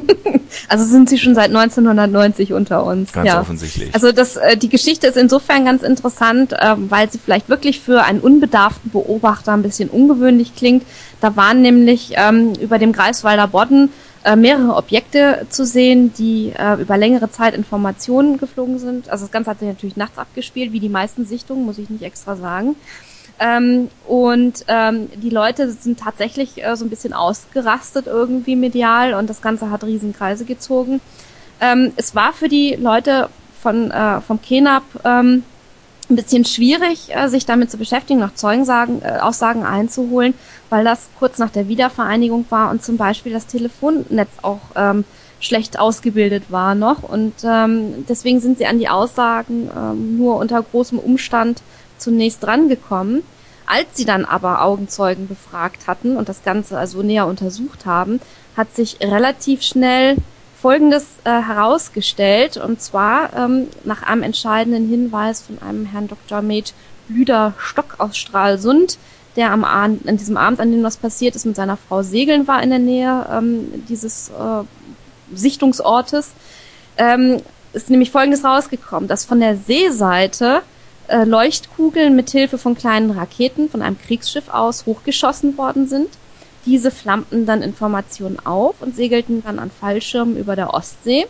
Also sind sie schon seit neunzehnhundertneunzig unter uns. Ganz ja. offensichtlich. Also das, äh, die Geschichte ist insofern ganz interessant, äh, weil sie vielleicht wirklich für einen unbedarften Beobachter ein bisschen ungewöhnlich klingt. Da waren nämlich ähm, über dem Greifswalder Bodden äh, mehrere Objekte zu sehen, die äh, über längere Zeit Informationen geflogen sind. Also das Ganze hat sich natürlich nachts abgespielt, wie die meisten Sichtungen, muss ich nicht extra sagen. Ähm, und ähm, die Leute sind tatsächlich äh, so ein bisschen ausgerastet irgendwie medial und das Ganze hat Riesenkreise gezogen. Ähm, es war für die Leute von äh, vom Kenab ähm, ein bisschen schwierig, äh, sich damit zu beschäftigen, noch Zeugenaussagen äh, Aussagen einzuholen, weil das kurz nach der Wiedervereinigung war und zum Beispiel das Telefonnetz auch ähm, schlecht ausgebildet war noch und ähm, deswegen sind sie an die Aussagen ähm, nur unter großem Umstand zunächst drangekommen. Als sie dann aber Augenzeugen befragt hatten und das Ganze also näher untersucht haben, hat sich relativ schnell Folgendes äh, herausgestellt, und zwar ähm, nach einem entscheidenden Hinweis von einem Herrn Doktor Med Lüder-Stock aus Stralsund, der am Abend, an diesem Abend, an dem das passiert ist, mit seiner Frau segeln war in der Nähe ähm, dieses äh, Sichtungsortes, ähm, ist nämlich Folgendes rausgekommen, dass von der Seeseite äh, Leuchtkugeln mit Hilfe von kleinen Raketen von einem Kriegsschiff aus hochgeschossen worden sind. Diese flammten dann Informationen auf und segelten dann an Fallschirmen über der Ostsee.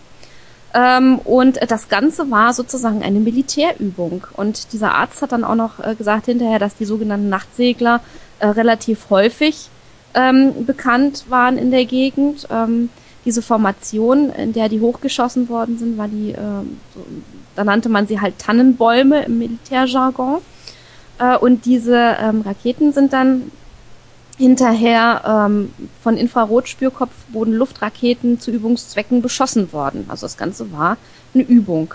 Ähm, und das Ganze war sozusagen eine Militärübung. Und dieser Arzt hat dann auch noch äh, gesagt hinterher, dass die sogenannten Nachtsegler äh, relativ häufig ähm, bekannt waren in der Gegend. Ähm, diese Formation, in der die hochgeschossen worden sind, war die, äh, so, da nannte man sie halt Tannenbäume im Militärjargon. Äh, und diese ähm, Raketen sind dann hinterher ähm, von Infrarotspürkopf-Boden-Luftraketen zu Übungszwecken beschossen worden. Also das Ganze war eine Übung.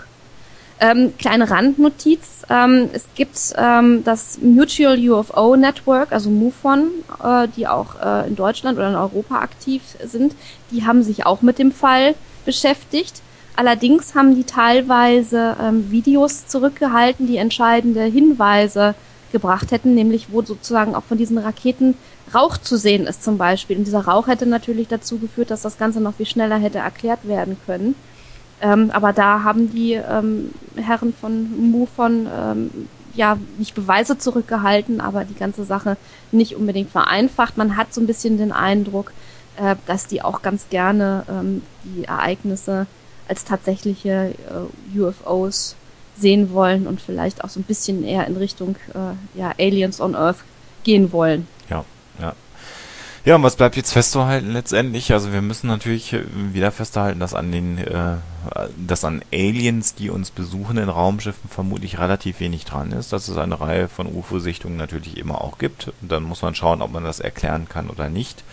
Ähm, kleine Randnotiz, ähm, es gibt ähm, das Mutual U F O Network, also MUFON, äh, die auch äh, in Deutschland oder in Europa aktiv sind. Die haben sich auch mit dem Fall beschäftigt. Allerdings haben die teilweise ähm, Videos zurückgehalten, die entscheidende Hinweise gebracht hätten, nämlich wo sozusagen auch von diesen Raketen Rauch zu sehen ist zum Beispiel. Und dieser Rauch hätte natürlich dazu geführt, dass das Ganze noch viel schneller hätte erklärt werden können. Ähm, aber da haben die ähm, Herren von MUFON ähm, ja nicht Beweise zurückgehalten, aber die ganze Sache nicht unbedingt vereinfacht. Man hat so ein bisschen den Eindruck, äh, dass die auch ganz gerne ähm, die Ereignisse als tatsächliche äh, U F Os sehen wollen und vielleicht auch so ein bisschen eher in Richtung äh, ja, Aliens on Earth gehen wollen. Ja, ja. Ja, und was bleibt jetzt festzuhalten letztendlich? Also wir müssen natürlich wieder festhalten, dass an den, äh, dass an Aliens, die uns besuchen in Raumschiffen, vermutlich relativ wenig dran ist. Dass es eine Reihe von U F O-Sichtungen natürlich immer auch gibt. Und dann muss man schauen, ob man das erklären kann oder nicht.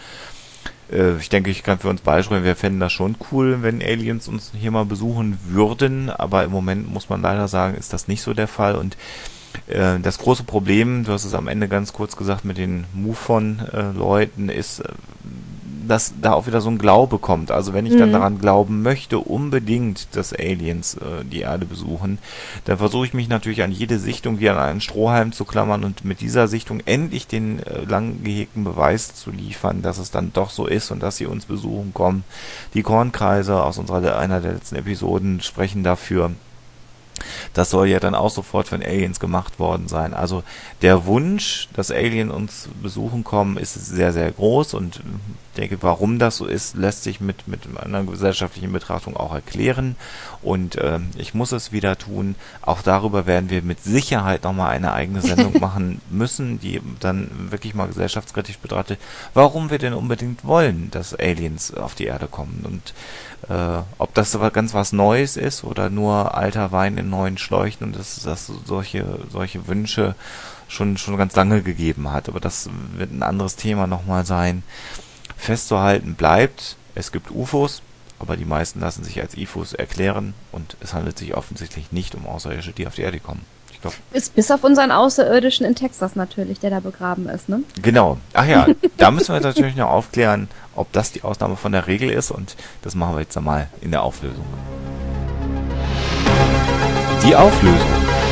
Äh, ich denke, ich kann für uns beisprechen, wir fänden das schon cool, wenn Aliens uns hier mal besuchen würden. Aber im Moment muss man leider sagen, ist das nicht so der Fall. Und das große Problem, du hast es am Ende ganz kurz gesagt, mit den MUFON-Leuten ist, dass da auch wieder so ein Glaube kommt. Also wenn ich mhm. dann daran glauben möchte, unbedingt, dass Aliens äh, die Erde besuchen, dann versuche ich mich natürlich an jede Sichtung wie an einen Strohhalm zu klammern und mit dieser Sichtung endlich den äh, lang gehegten Beweis zu liefern, dass es dann doch so ist und dass sie uns besuchen kommen. Die Kornkreise aus unserer einer der letzten Episoden sprechen dafür. Das soll ja dann auch sofort von Aliens gemacht worden sein. Also der Wunsch, dass Aliens uns besuchen kommen, ist sehr, sehr groß und denke, warum das so ist, lässt sich mit, mit einer gesellschaftlichen Betrachtung auch erklären. Und äh, ich muss es wieder tun. Auch darüber werden wir mit Sicherheit nochmal eine eigene Sendung machen müssen, die dann wirklich mal gesellschaftskritisch betrachtet, warum wir denn unbedingt wollen, dass Aliens auf die Erde kommen. Und äh, ob das aber ganz was Neues ist oder nur alter Wein in neuen Schläuchen und dass das solche, solche Wünsche schon schon ganz lange gegeben hat. Aber das wird ein anderes Thema nochmal sein. Festzuhalten bleibt, es gibt U F Os, aber die meisten lassen sich als I F Os erklären und es handelt sich offensichtlich nicht um Außerirdische, die auf die Erde kommen. Ich glaub, ist bis auf unseren Außerirdischen in Texas natürlich, der da begraben ist, ne? Genau. Ach ja, da müssen wir jetzt natürlich noch aufklären, ob das die Ausnahme von der Regel ist und das machen wir jetzt einmal in der Auflösung. Die Auflösung.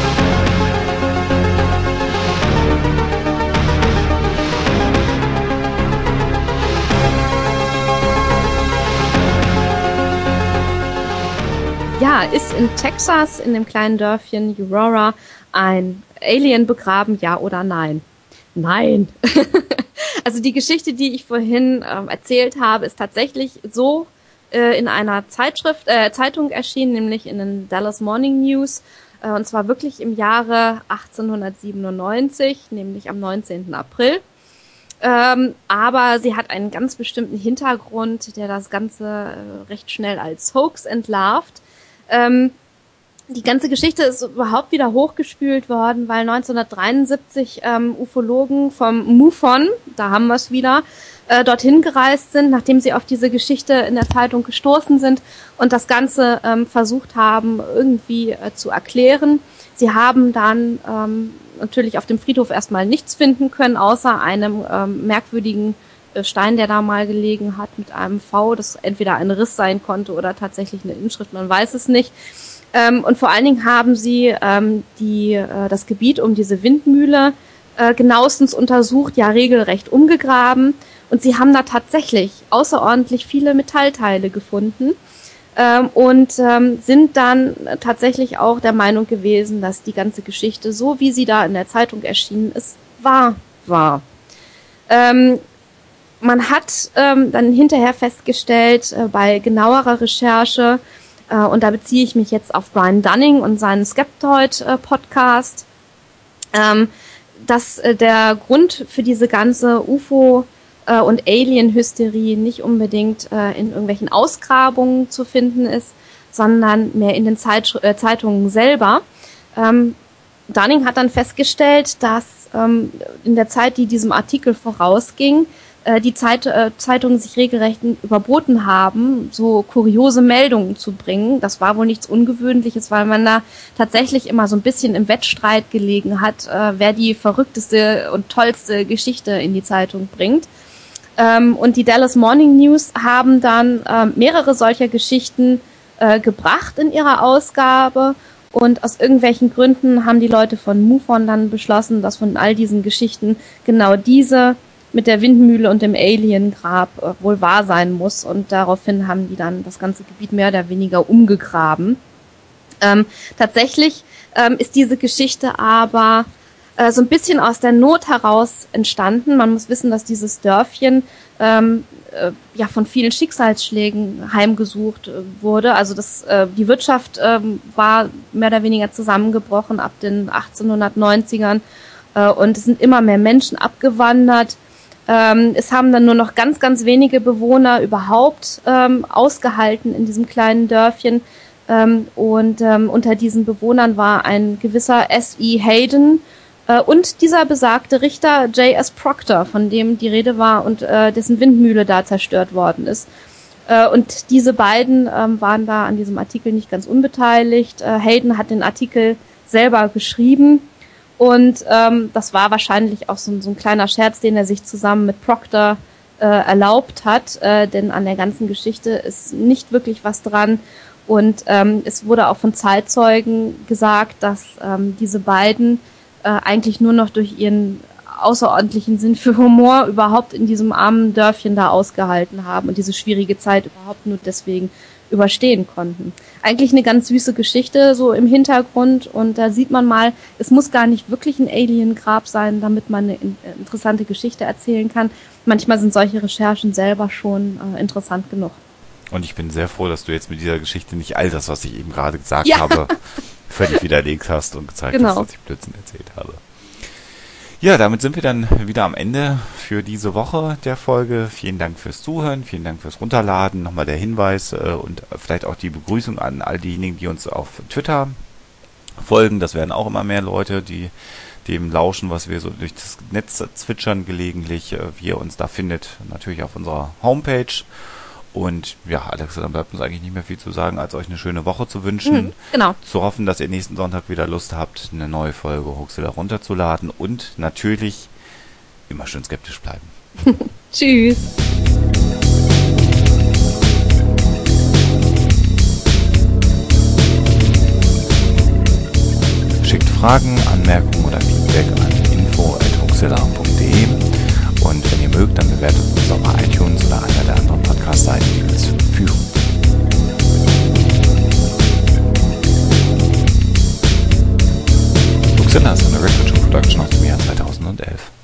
Ja, ist in Texas, in dem kleinen Dörfchen Aurora, ein Alien begraben, ja oder nein? Nein. Also die Geschichte, die ich vorhin äh, erzählt habe, ist tatsächlich so äh, in einer Zeitschrift, äh, Zeitung erschienen, nämlich in den Dallas Morning News, äh, und zwar wirklich im Jahre achtzehnhundertsiebenundneunzig, nämlich am neunzehnten April. Ähm, aber sie hat einen ganz bestimmten Hintergrund, der das Ganze äh, recht schnell als Hoax entlarvt. Ähm, die ganze Geschichte ist überhaupt wieder hochgespült worden, weil neunzehnhundertdreiundsiebzig ähm, Ufologen vom MUFON, da haben wir es wieder, äh, dorthin gereist sind, nachdem sie auf diese Geschichte in der Zeitung gestoßen sind und das Ganze ähm, versucht haben, irgendwie äh, zu erklären. Sie haben dann ähm, natürlich auf dem Friedhof erstmal nichts finden können, außer einem ähm, merkwürdigen Stein, der da mal gelegen hat mit einem V, das entweder ein Riss sein konnte oder tatsächlich eine Inschrift, man weiß es nicht. Ähm, und vor allen Dingen haben sie ähm, die, äh, das Gebiet um diese Windmühle äh, genauestens untersucht, ja regelrecht umgegraben. Und sie haben da tatsächlich außerordentlich viele Metallteile gefunden ähm, und ähm, sind dann tatsächlich auch der Meinung gewesen, dass die ganze Geschichte, so wie sie da in der Zeitung erschienen ist, wahr war. Ähm, Man hat ähm, dann hinterher festgestellt, äh, bei genauerer Recherche, äh, und da beziehe ich mich jetzt auf Brian Dunning und seinen Skeptoid-Podcast, ähm, dass äh, der Grund für diese ganze U F O- äh, und Alien-Hysterie nicht unbedingt äh, in irgendwelchen Ausgrabungen zu finden ist, sondern mehr in den Zeit- äh, Zeitungen selber. Ähm, Dunning hat dann festgestellt, dass ähm, in der Zeit, die diesem Artikel vorausging, die Zeit, äh, Zeitungen sich regelrecht überboten haben, so kuriose Meldungen zu bringen. Das war wohl nichts Ungewöhnliches, weil man da tatsächlich immer so ein bisschen im Wettstreit gelegen hat, äh, wer die verrückteste und tollste Geschichte in die Zeitung bringt. Ähm, und die Dallas Morning News haben dann äh, mehrere solcher Geschichten äh, gebracht in ihrer Ausgabe. Und aus irgendwelchen Gründen haben die Leute von MUFON dann beschlossen, dass von all diesen Geschichten genau diese mit der Windmühle und dem Aliengrab äh, wohl wahr sein muss. Und daraufhin haben die dann das ganze Gebiet mehr oder weniger umgegraben. Ähm, tatsächlich ähm, ist diese Geschichte aber äh, so ein bisschen aus der Not heraus entstanden. Man muss wissen, dass dieses Dörfchen ähm, äh, ja von vielen Schicksalsschlägen heimgesucht äh, wurde. Also das, äh, die Wirtschaft äh, war mehr oder weniger zusammengebrochen ab den achtzehnhundertneunzigern äh, und es sind immer mehr Menschen abgewandert. Ähm, es haben dann nur noch ganz, ganz wenige Bewohner überhaupt ähm, ausgehalten in diesem kleinen Dörfchen. Ähm, und ähm, unter diesen Bewohnern war ein gewisser S E Hayden äh, und dieser besagte Richter J S Proctor, von dem die Rede war und äh, dessen Windmühle da zerstört worden ist. Äh, und diese beiden ähm, waren da an diesem Artikel nicht ganz unbeteiligt. Äh, Hayden hat den Artikel selber geschrieben. Und ähm, das war wahrscheinlich auch so, so ein kleiner Scherz, den er sich zusammen mit Proctor äh, erlaubt hat, äh, denn an der ganzen Geschichte ist nicht wirklich was dran. Und ähm, es wurde auch von Zeitzeugen gesagt, dass ähm, diese beiden äh, eigentlich nur noch durch ihren außerordentlichen Sinn für Humor überhaupt in diesem armen Dörfchen da ausgehalten haben und diese schwierige Zeit überhaupt nur deswegen überstehen konnten. Eigentlich eine ganz süße Geschichte so im Hintergrund und da sieht man mal, es muss gar nicht wirklich ein Alien-Grab sein, damit man eine interessante Geschichte erzählen kann. Manchmal sind solche Recherchen selber schon äh, interessant genug. Und ich bin sehr froh, dass du jetzt mit dieser Geschichte nicht all das, was ich eben gerade gesagt ja. habe, völlig widerlegt hast und gezeigt genau. hast, dass ich Blödsinn erzählt habe. Ja, damit sind wir dann wieder am Ende für diese Woche der Folge. Vielen Dank fürs Zuhören, vielen Dank fürs Runterladen. Nochmal der Hinweis äh, und vielleicht auch die Begrüßung an all diejenigen, die uns auf Twitter folgen. Das werden auch immer mehr Leute, die dem lauschen, was wir so durch das Netz zwitschern gelegentlich, äh, wie ihr uns da findet. Natürlich auf unserer Homepage. Und ja, Alex, dann bleibt uns eigentlich nicht mehr viel zu sagen, als euch eine schöne Woche zu wünschen. Mhm, genau. Zu hoffen, dass ihr nächsten Sonntag wieder Lust habt, eine neue Folge Hoaxilla runterzuladen. Und natürlich immer schön skeptisch bleiben. Tschüss. Schickt Fragen, Anmerkungen oder Feedback an info at hoaxilla punkt de. Und wenn ihr mögt, dann bewertet uns auch bei iTunes oder einer der anderen Podcast-Seiten, die uns führen. Hoaxilla ist eine Record Show Production aus dem Jahr zweitausendelf.